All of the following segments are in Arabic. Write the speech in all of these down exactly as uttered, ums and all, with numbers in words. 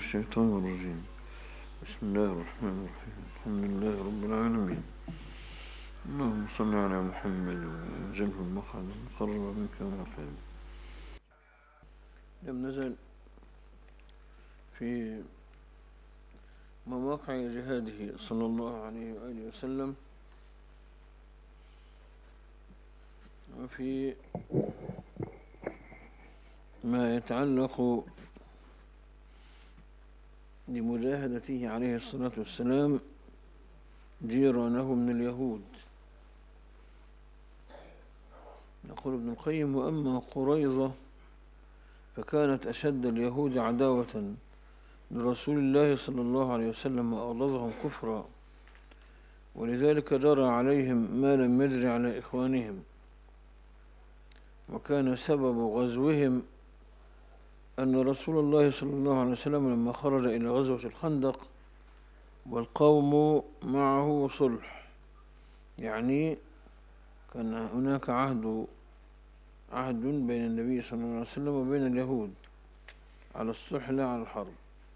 الشيطان الرجيم. بسم الله الرحمن الرحيم. الحمد لله رب العالمين. اللهم صل على محمد وجله المقعد المقرب منك ومقعد. لم نزل في مواقع جهاده صلى الله عليه وآله وسلم وفي ما يتعلق بمجاهدته عليه الصلاة والسلام جيرانه من اليهود. يقول ابن القيم: وأما قريظة فكانت أشد اليهود عداوة لرسول الله صلى الله عليه وسلم وأغلظهم كفرا، ولذلك جرى عليهم ما لم يجري على إخوانهم، وكان سبب غزوهم أن رسول الله صلى الله عليه وسلم لما خرج إلى غزوة الخندق والقوم معه صلح، يعني كان هناك عهد عهد بين النبي صلى الله عليه وسلم وبين اليهود على الصلح لا على الحرب.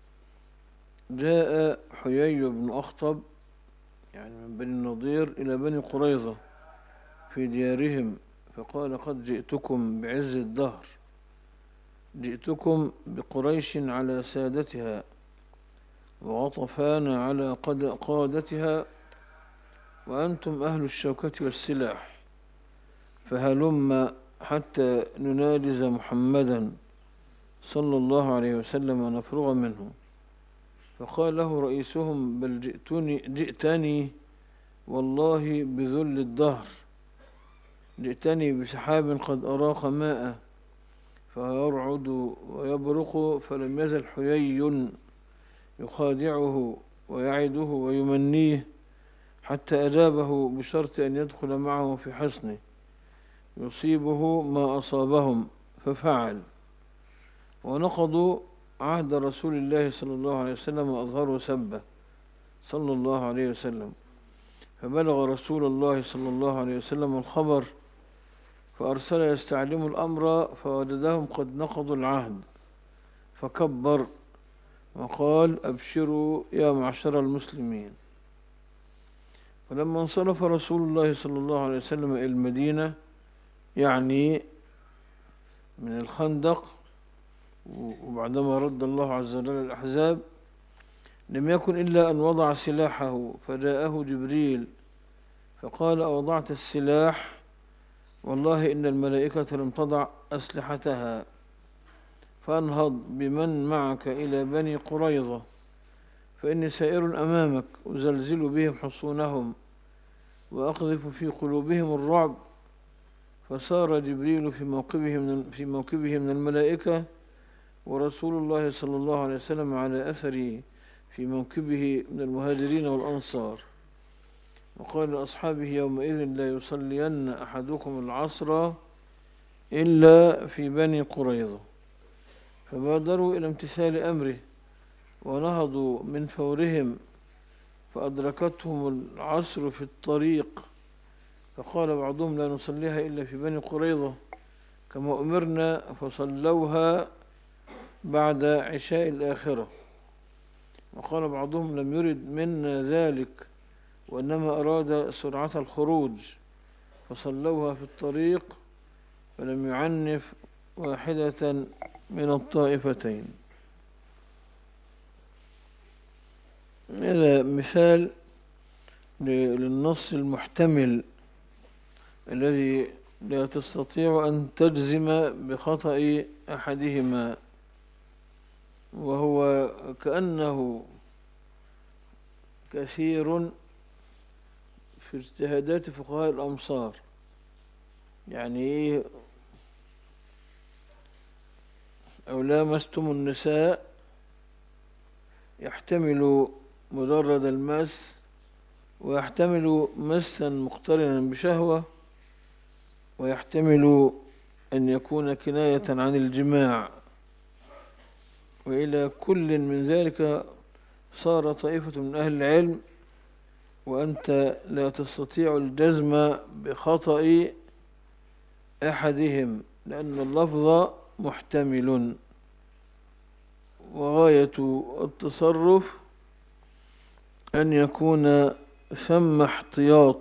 جاء حيي بن أخطب يعني من بني النضير إلى بني قريظة في ديارهم فقال: قد جئتكم بعز الدهر، جئتكم بقريش على سادتها وغطفان على قادتها، وأنتم أهل الشوكة والسلاح، فهلم حتى ننالز محمدا صلى الله عليه وسلم ونفرغ منه. فقال له رئيسهم: بل جئتني, جئتني والله بذل الدهر، جئتني بسحاب قد أراق ماء فيرعد ويبرق، فلم يزل حيي يخادعه ويعده ويمنيه حتى أجابه بشرط أن يدخل معه في حصنه يصيبه ما أصابهم، ففعل، ونقضوا عهد رسول الله صلى الله عليه وسلم وأظهروا سبه صلى الله عليه وسلم. فبلغ رسول الله صلى الله عليه وسلم الخبر فأرسل يستعلم الأمر فوجدهم قد نقضوا العهد، فكبر وقال: أبشروا يا معشر المسلمين. فلما انصرف رسول الله صلى الله عليه وسلم إلى المدينة يعني من الخندق، وبعدما رد الله عز وجل الأحزاب، لم يكن إلا أن وضع سلاحه، فجاءه جبريل فقال: أوضعت السلاح؟ والله إن الملائكة لم تضع أسلحتها، فانهض بمن معك إلى بني قريظة، فإني سائر أمامك أزلزل بهم حصونهم وأقذف في قلوبهم الرعب. فسار جبريل في موكبه من في موكبه من الملائكة، ورسول الله صلى الله عليه وسلم على أثره في موكبه من المهاجرين والأنصار، وقال لأصحابه: يومئذ لا يصلين أحدكم العصر إلا في بني قريظة. فبادروا إلى امتثال أمره ونهضوا من فورهم، فأدركتهم العصر في الطريق، فقال بعضهم: لا نصليها إلا في بني قريظة كما أمرنا، فصلوها بعد عشاء الآخرة. وقال بعضهم: لم يرد منا ذلك وإنما أراد سرعة الخروج، فصلوها في الطريق، فلم يعنف واحدة من الطائفتين. هذا مثال للنص المحتمل الذي لا تستطيع أن تجزم بخطأ أحدهما، وهو كأنه كثير في اجتهادات فقهاء الأمصار. يعني أو لامستم النساء يحتمل مجرد المس، ويحتمل مسا مقترنا بشهوة، ويحتمل أن يكون كناية عن الجماع، وإلى كل من ذلك صار طائفة من أهل العلم، وأنت لا تستطيع الجزم بخطأ أحدهم لأن اللفظ محتمل وغاية غاية التصرف أن يكون ثم احتياط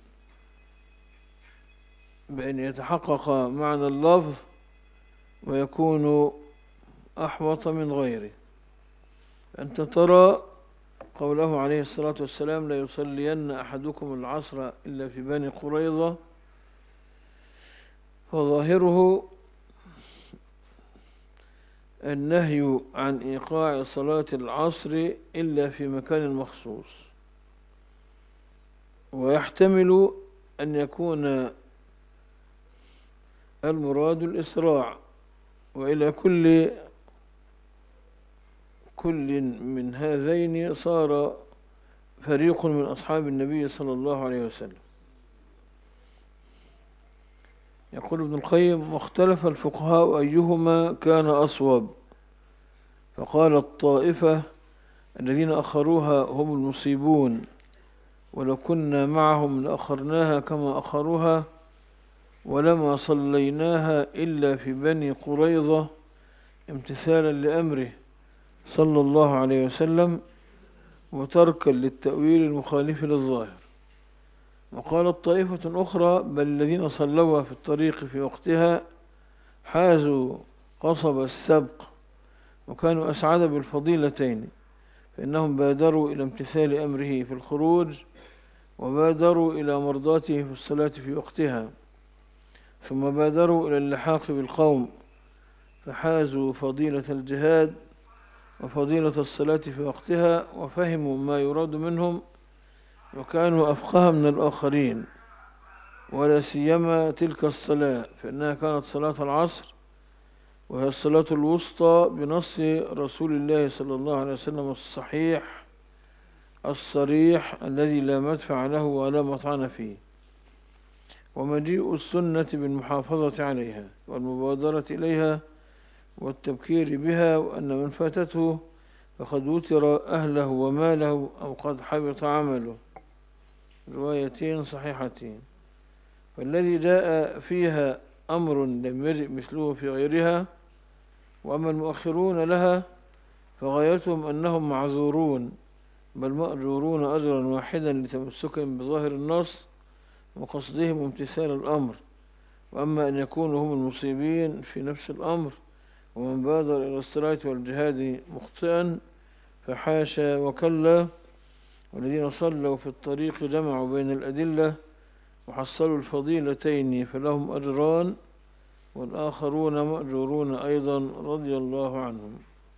بأن يتحقق معنى اللفظ ويكون أحوط من غيره. أنت ترى قوله عليه الصلاة والسلام: لا يصلين أحدكم العصر إلا في بني قريظة، فظاهره النهي عن إيقاع صلاة العصر إلا في مكان مخصوص، ويحتمل أن يكون المراد الإسراع، وإلى كل كل من هذين صار فريق من أصحاب النبي صلى الله عليه وسلم. يقول ابن القيم: واختلف الفقهاء أيهما كان أصوب، فقال الطائفة الذين أخروها هم المصيبون، ولو كنا معهم لأخرناها كما أخروها، ولما صليناها إلا في بني قريظة امتثالا لأمره صلى الله عليه وسلم وتركا للتأويل المخالف للظاهر. وقالت طائفة أخرى: بل الذين صلوها في الطريق في وقتها حازوا قصب السبق وكانوا أسعد بالفضيلتين، فإنهم بادروا إلى امتثال أمره في الخروج وبادروا إلى مرضاته في الصلاة في وقتها، ثم بادروا إلى اللحاق بالقوم فحازوا فضيلة الجهاد وفضيلة الصلاة في وقتها، وفهموا ما يراد منهم وكانوا أفقه من الآخرين، ولا سيما تلك الصلاة فإنها كانت صلاة العصر، وهي الصلاة الوسطى بنص رسول الله صلى الله عليه وسلم الصحيح الصريح الذي لا مدفع له ولا مطعن فيه. ومجيء السنة بالمحافظة عليها والمبادرة إليها والتبكير بها، وأن من فاتته فقد وتر أهله وماله أو قد حبط عمله، روايتين صحيحتين. فالذي جاء فيها أمر لم يجئ مثله في غيرها. وأما المؤخرون لها فغايتهم أنهم معذورون، بل مأجورون أجرا واحدا لتمسكهم بظاهر النص وقصدهم امتثال الأمر. وأما أن يكونوا هم المصيبين في نفس الأمر ومن بادر إلى الصلاة والجهاد مخطئا فحاشا وكلا، والذين صلوا في الطريق جمعوا بين الأدلة وحصلوا الفضيلتين فلهم أجران، والآخرون مأجورون أيضا رضي الله عنهم.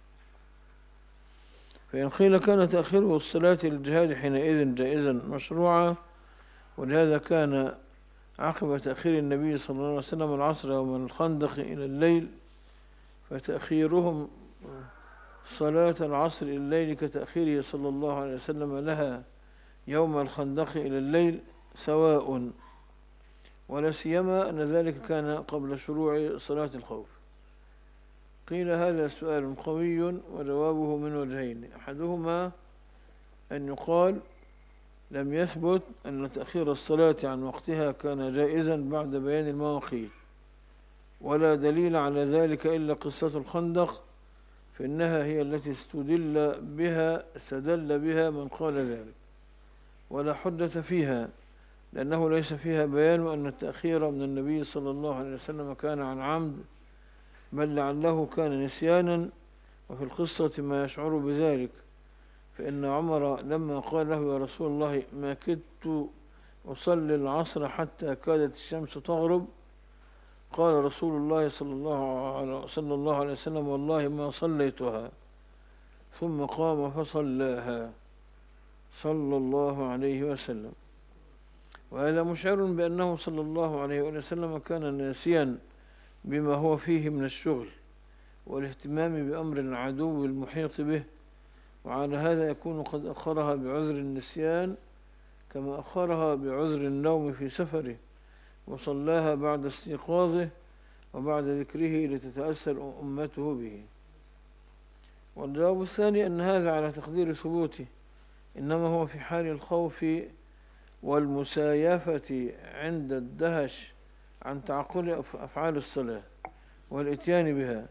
فإن قيل كان تأخيره الصلاة للجهاد حينئذ جائزا مشروعا، ولهذا كان عقب تأخير النبي صلى الله عليه وسلم العصر يوم الخندق إلى الليل، فتأخيرهم صلاة العصر إلى الليل كتأخيره صلى الله عليه وسلم لها يوم الخندق إلى الليل سواء، ولا سيما أن ذلك كان قبل شروع صلاة الخوف. قيل هذا سؤال قوي وجوابه من وجهين: أحدهما أن يقال لم يثبت أن تأخير الصلاة عن وقتها كان جائزا بعد بيان المواقيت، ولا دليل على ذلك إلا قصة الخندق، فإنها هي التي استدل بها استدل بها من قال ذلك، ولا حجة فيها، لأنه ليس فيها بيان أن التأخير من النبي صلى الله عليه وسلم كان عن عمد، بل لعله كان نسيانا، وفي القصة ما يشعر بذلك. فإن عمر لما قال له: يا رسول الله ما كدت أصلي العصر حتى كادت الشمس تغرب، قال رسول الله صلى الله عليه وسلم: والله ما صليتها، ثم قام فصلاها صلى الله عليه وسلم. وهذا مشعر بأنه صلى الله عليه وسلم كان ناسيا بما هو فيه من الشغل والاهتمام بأمر العدو المحيط به، وعلى هذا يكون قد أخرها بعذر النسيان كما أخرها بعذر النوم في سفره، وصلاها بعد استيقاظه وبعد ذكره لتتأثر أمته به. والجواب الثاني أن هذا على تقدير ثبوته، إنما هو في حال الخوف والمسايفة عند الدهش عن تعقل أفعال الصلاة والإتيان بها،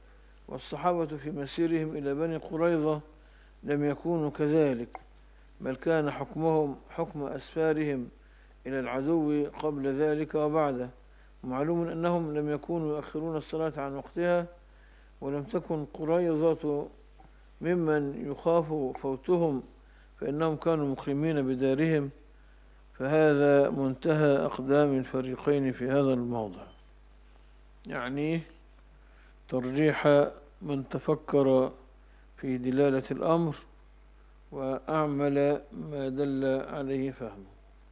والصحابة في مسيرهم إلى بني قريظة لم يكونوا كذلك، بل كان حكمهم حكم أسفارهم إلى العدو قبل ذلك وبعده. معلوم أنهم لم يكونوا يؤخرون الصلاة عن وقتها، ولم تكن قريظة ممن يخاف فوتهم، فإنهم كانوا مقيمين بدارهم. فهذا منتهى أقدام الفريقين في هذا الموضع، يعني ترجيح من تفكر في دلالة الأمر وأعمل ما دل عليه فهمه.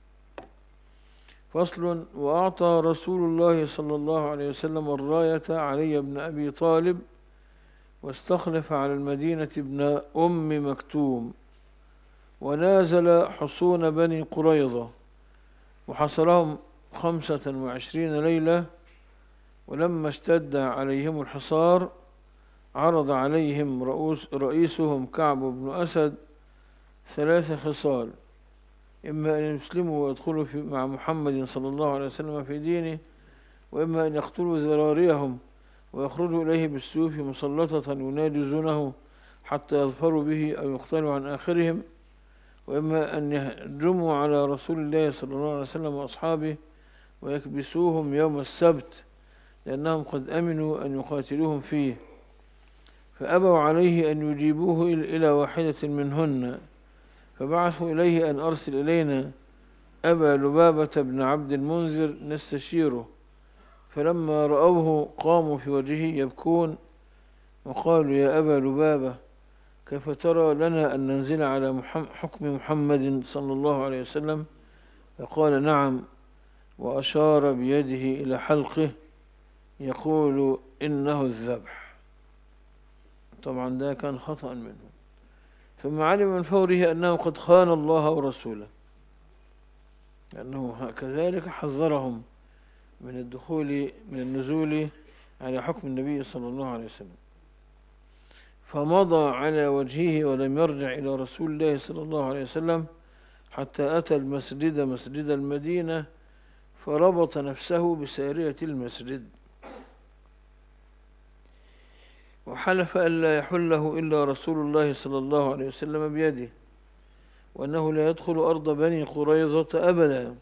فصل: وأعطى رسول الله صلى الله عليه وسلم الراية علي بن أبي طالب، واستخلف على المدينة ابن أم مكتوم، ونازل حصون بني قريظة، وحصرهم خمسة وعشرين ليلة. ولما اشتد عليهم الحصار عرض عليهم رؤوس رئيسهم كعب بن أسد ثلاث خصال: إما أن يسلموا ويدخلوا في مع محمد صلى الله عليه وسلم في دينه، وإما أن يقتلوا ذراريهم ويخرجوا إليه بالسيوف مسلطة يناجزونه حتى يظفروا به أو يقتلوا عن آخرهم، وإما أن يهجموا على رسول الله صلى الله عليه وسلم وأصحابه ويكبسوهم يوم السبت، لأنهم قد أمنوا أن يقاتلوهم فيه. فأبوا عليه أن يجيبوه إلى واحدة منهن، فبعثوا إليه أن أرسل إلينا أبا لبابة بن عبد المنذر نستشيره. فلما رأوه قاموا في وجهه يبكون، وقالوا: يا أبا لبابة، كيف ترى لنا أن ننزل على حكم محمد صلى الله عليه وسلم؟ فقال: نعم، وأشار بيده إلى حلقه يقول: إنه الذبح. طبعا ده كان خطأ منه. ثم علم من فوره أنه قد خان الله ورسوله، لأنه كذلك حذرهم من الدخول من النزول على حكم النبي صلى الله عليه وسلم. فمضى على وجهه ولم يرجع إلى رسول الله صلى الله عليه وسلم حتى أتى المسجد مسجد المدينة، فربط نفسه بسارية المسجد، وحلف أن لا يحله إلا رسول الله صلى الله عليه وسلم بيده، وأنه لا يدخل أرض بني قريظة أبدا.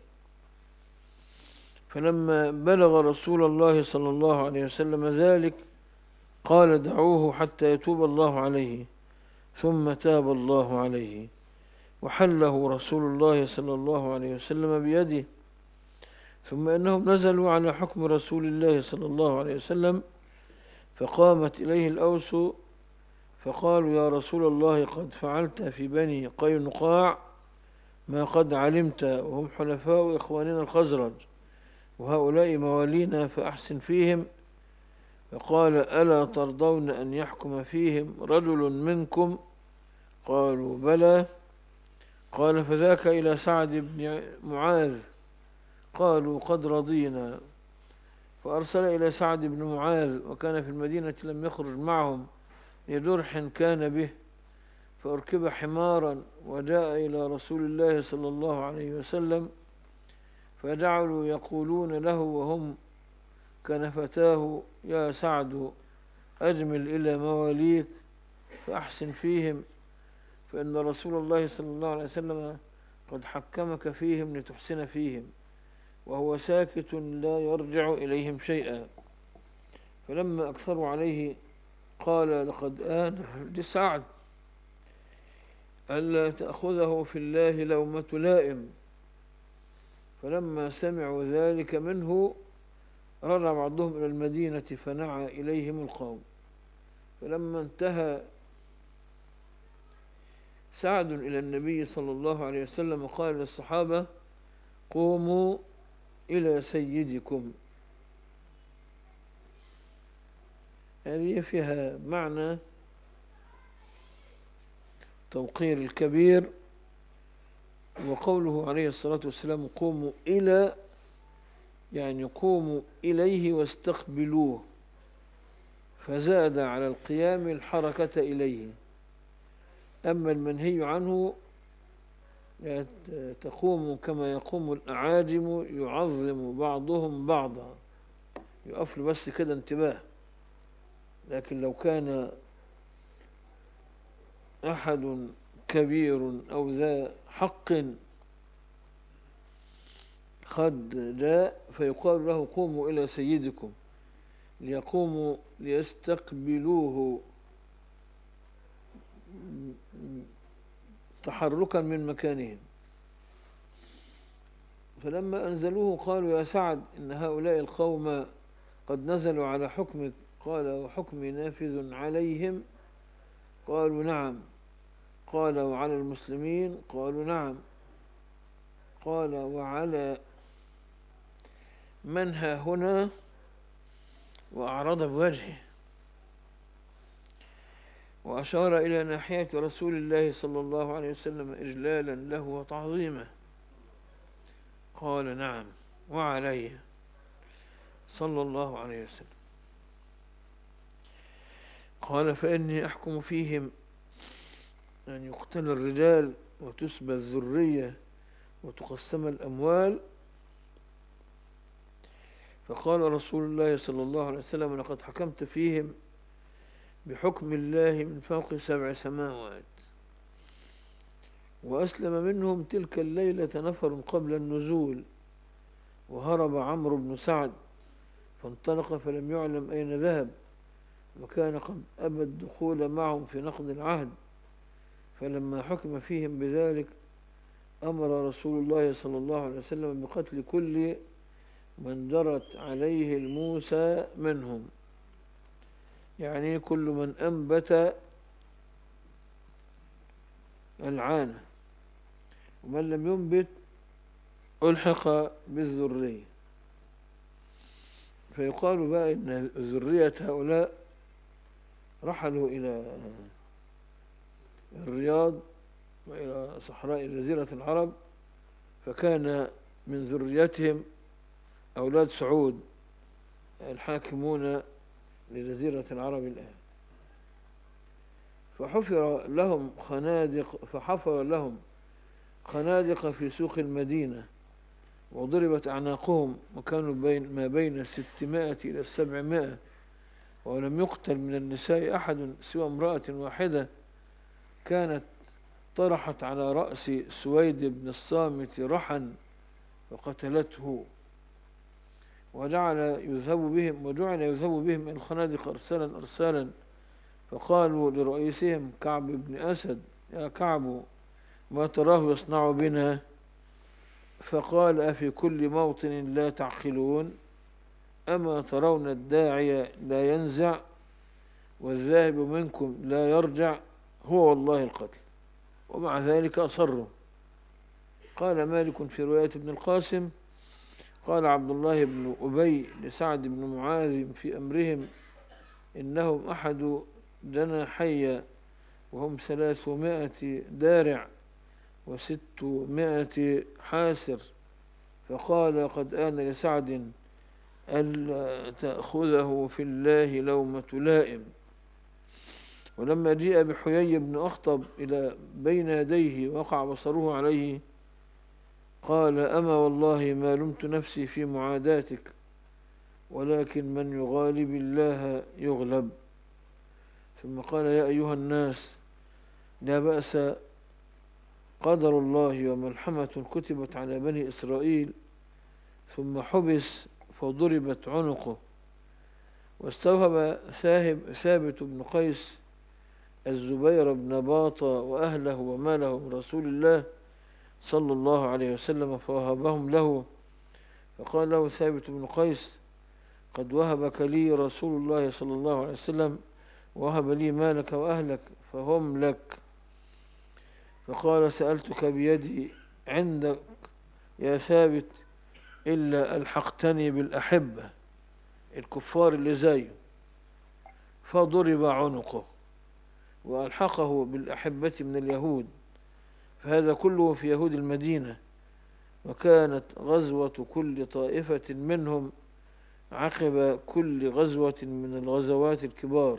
فلما بلغ رسول الله صلى الله عليه وسلم ذلك قال: دعوه حتى يتوب الله عليه. ثم تاب الله عليه، وحله رسول الله صلى الله عليه وسلم بيده. ثم إنهم نزلوا على حكم رسول الله صلى الله عليه وسلم، فقامت إليه الأوس فقالوا: يا رسول الله، قد فعلت في بني قينقاع ما قد علمت، وهم حلفاء إخواننا الخزرج، وهؤلاء موالينا، فأحسن فيهم. فقال: ألا ترضون أن يحكم فيهم رجل منكم؟ قالوا: بلى. قال: فذاك إلى سعد بن معاذ. قالوا: قد رضينا. فأرسل إلى سعد بن معاذ، وكان في المدينة لم يخرج معهم لجرح كان به، فأركب حمارا وجاء إلى رسول الله صلى الله عليه وسلم، فجعلوا يقولون له وهم كنفتاه: يا سعد، أجمل إلى مواليك فأحسن فيهم، فإن رسول الله صلى الله عليه وسلم قد حكمك فيهم لتحسن فيهم، وهو ساكت لا يرجع إليهم شيئا. فلما أكثروا عليه قال: لقد آن لسعد ألا تأخذه في الله لومة لائم. فلما سمعوا ذلك منه رجع بعضهم إلى المدينة فنعى إليهم القوم. فلما انتهى سعد إلى النبي صلى الله عليه وسلم قال للصحابة: قوموا إلى سيدكم. هذه فيها معنى توقير الكبير. وقوله عليه الصلاة والسلام: قوموا إلى، يعني قوموا إليه واستقبلوه، فزاد على القيام الحركة إليه. أما المنهي عنه تقوم كما يقوم الأعاجم يعظم بعضهم بعضا، يقفل بس كده انتباه. لكن لو كان أحد كبير أو ذا حق قد جاء فيقال له قوموا إلى سيدكم ليقوموا ليستقبلوه تحركا من مكانهم. فلما أنزلوه قالوا يا سعد إن هؤلاء القوم قد نزلوا على حكمك. قال وحكمي نافذ عليهم؟ قالوا نعم. قال وعلى المسلمين؟ قالوا نعم. قال وعلى من ها هنا؟ وأعرض بوجهه وأشار إلى ناحية رسول الله صلى الله عليه وسلم إجلالا له وتعظيمه. قال نعم وعليه صلى الله عليه وسلم. قال فإني أحكم فيهم أن يقتل الرجال وتسبى الذرية وتقسم الأموال. فقال رسول الله صلى الله عليه وسلم لقد حكمت فيهم بحكم الله من فوق سبع سماوات. وأسلم منهم تلك الليلة نفر قبل النزول، وهرب عمرو بن سعد فانطلق فلم يعلم أين ذهب، وكان قد أبى الدخول معهم في نقض العهد. فلما حكم فيهم بذلك أمر رسول الله صلى الله عليه وسلم بقتل كل من جرت عليه الموسى منهم، يعني كل من أنبت العانة، ومن لم ينبت ألحق بالذرية. فيقال بقى إن ذرية هؤلاء رحلوا إلى الرياض وإلى صحراء جزيرة العرب، فكان من ذريتهم أولاد سعود الحاكمون لجزيرة العرب الآن. فحفر لهم خنادق فحفر لهم خنادق في سوق المدينة وضربت أعناقهم، وكانوا بين ما بين ستمائة إلى السبعمائة، ولم يقتل من النساء أحد سوى امرأة واحدة كانت طرحت على رأس سويد بن الصامت رحا وقتلته. وجعل يذهب بهم وجعل يذهب بهم إلى الخنادق أرسالا أرسالا. فقالوا لرئيسهم كعب بن أسد يا كعب ما تراه يصنع بنا؟ فقال أفي كل موطن لا تعقلون؟ أما ترون الداعي لا ينزع والذاهب منكم لا يرجع؟ هو والله القتل. ومع ذلك أصروا. قال مالك في رواية ابن القاسم قال عبد الله بن أبي لسعد بن معاذ في أمرهم إنهم أحد جناحي وهم ثلاثمائة دارع وستمائة حاسر. فقال قد آن لسعد ألا تأخذه في الله لومة لائم. ولما جاء بحيي بن أخطب إلى بين يديه وقع بصره عليه قال أما والله ما لمت نفسي في معاداتك، ولكن من يغالب الله يغلب. ثم قال يا أيها الناس لا بأس، قدر الله وملحمة كتبت على بني إسرائيل. ثم حبس فضربت عنقه. واستوهب ثابت بن قيس الزبير بن باطة وأهله وماله من رسول الله صلى الله عليه وسلم فوهبهم له. فقال له ثابت بن قيس قد وهبك لي رسول الله صلى الله عليه وسلم وهب لي مالك وأهلك فهم لك. فقال سألتك بيدي عندك يا ثابت إلا ألحقتني بالأحبة الكفار اللي زيه. فضرب عنقه وألحقه بالأحبة من اليهود. فهذا كله في يهود المدينة. وكانت غزوة كل طائفة منهم عقب كل غزوة من الغزوات الكبار.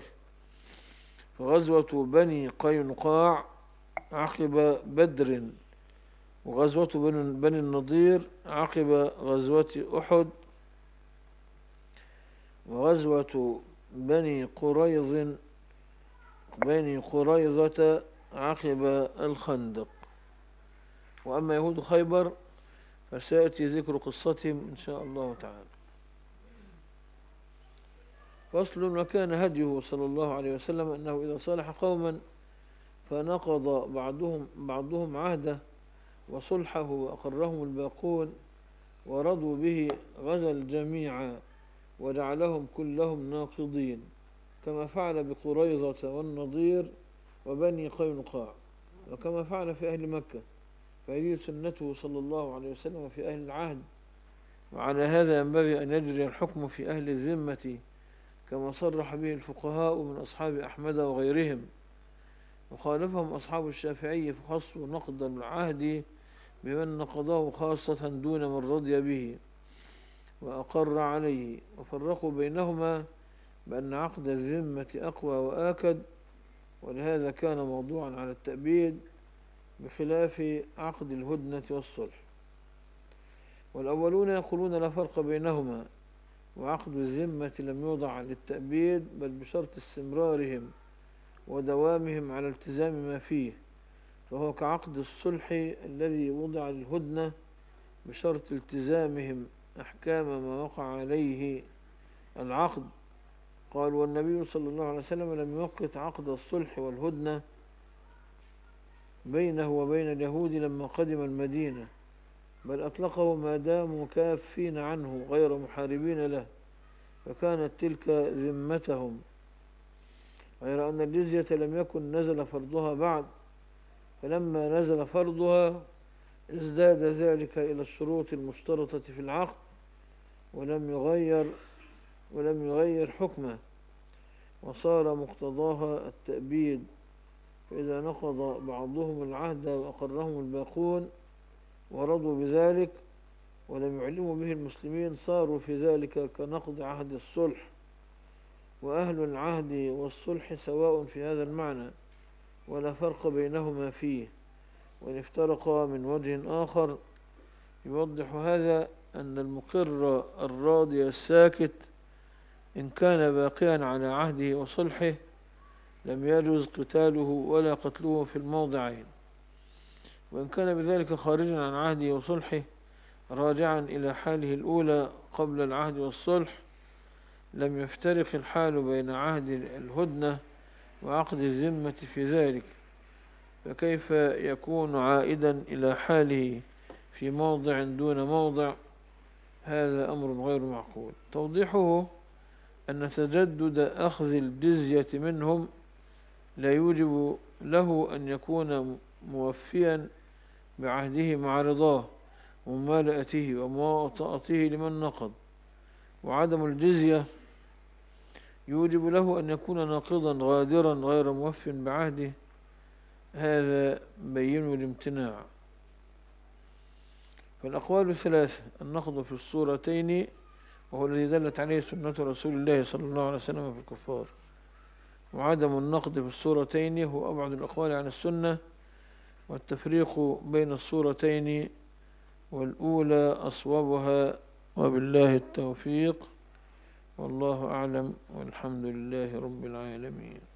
فغزوة بني قينقاع عقب بدر، وغزوة بني النضير عقب غزوة أحد، وغزوة بني قريظ بني قريظة عقب الخندق. وأما يهود خيبر فسيأتي ذكر قصتهم إن شاء الله تعالى. فصل: وكان هديه صلى الله عليه وسلم أنه إذا صالح قوما فنقض بعضهم بعضهم عهده وصلحه وأقرهم الباقون ورضوا به غزا الجميع وجعلهم كلهم ناقضين، كما فعل بقريظة والنضير وبني قينقاع، وكما فعل في أهل مكة، فهذه سنته صلى الله عليه وسلم في أهل العهد. وعلى هذا ينبغي أن يجري الحكم في أهل الذمة كما صرح به الفقهاء من أصحاب أحمد وغيرهم. وخالفهم أصحاب الشافعي فخصوا نقض العهد بمن نقضه خاصة دون من رضي به وأقر عليه، وفرقوا بينهما بأن عقد الذمة أقوى وآكد، ولهذا كان موضوعا على التأبيد بخلاف عقد الهدنة والصلح. والأولون يقولون لا فرق بينهما، وعقد الذمة لم يوضع للتأبيد بل بشرط استمرارهم ودوامهم على التزام ما فيه، فهو كعقد الصلح الذي وضع للهدنة بشرط التزامهم أحكام ما وقع عليه العقد. قال: والنبي صلى الله عليه وسلم لم يوقت عقد الصلح والهدنة بينه وبين اليهود لما قدم المدينة، بل أطلقه ما داموا كافين عنه غير محاربين له، فكانت تلك ذمتهم، غير أن الجزية لم يكن نزل فرضها بعد، فلما نزل فرضها ازداد ذلك إلى الشروط المشترطة في العقد ولم يغير ولم يغير حكمه، وصار مقتضاها التأبيد. فإذا نقض بعضهم العهد وأقرهم الباقون ورضوا بذلك ولم يعلموا به المسلمين صاروا في ذلك كنقض عهد الصلح. وأهل العهد والصلح سواء في هذا المعنى ولا فرق بينهما فيه، وإن افترقا من وجه آخر. يوضح هذا أن المقر الراضي الساكت إن كان باقيا على عهده وصلحه لم يجوز قتاله ولا قتله في الموضعين، وإن كان بذلك خارجا عن عهده وصلحه راجعا إلى حاله الأولى قبل العهد والصلح لم يفترق الحال بين عهد الهدنة وعقد الذمة في ذلك، فكيف يكون عائدا إلى حاله في موضع دون موضع؟ هذا أمر غير معقول. توضيحه أن تجدد أخذ الجزية منهم لا يوجب له أن يكون موفيا بعهده مع رضاه وممالأته ومواطأته لمن نقض، وعدم الجزية يوجب له أن يكون ناقضا غادرا غير موف بعهده، هذا بين الامتناع. فالأقوال ثلاثة: النقض في الصورتين وهو الذي دلت عليه سنة رسول الله صلى الله عليه وسلم في الكفار، وعدم النقض في الصورتين هو أبعد الأقوال عن السنة، والتفريق بين الصورتين والأولى أصوبها، وبالله التوفيق، والله أعلم، والحمد لله رب العالمين.